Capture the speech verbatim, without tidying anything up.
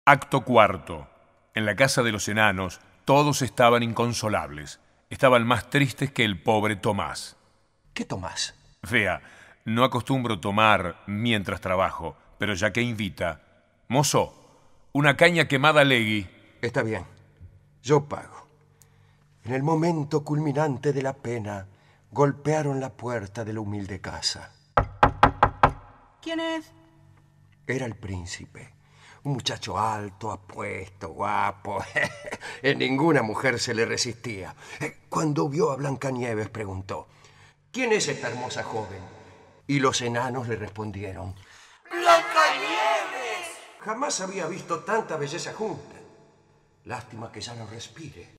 Acto cuarto. En la casa de los enanos todos estaban inconsolables. Estaban más tristes que el pobre Tomás. ¿Qué Tomás? Vea, no acostumbro tomar mientras trabajo, pero ya que invita... Mozo, una caña quemada legui. Está bien, yo pago. En el momento culminante de la pena, golpearon la puerta de la humilde casa. ¿Quién es? Era el príncipe. Un muchacho alto, apuesto, guapo. En ninguna mujer se le resistía. Cuando vio a Blancanieves preguntó: ¿quién es esta hermosa joven? Y los enanos le respondieron: ¡Blancanieves! Jamás había visto tanta belleza junta. Lástima que ya no respire.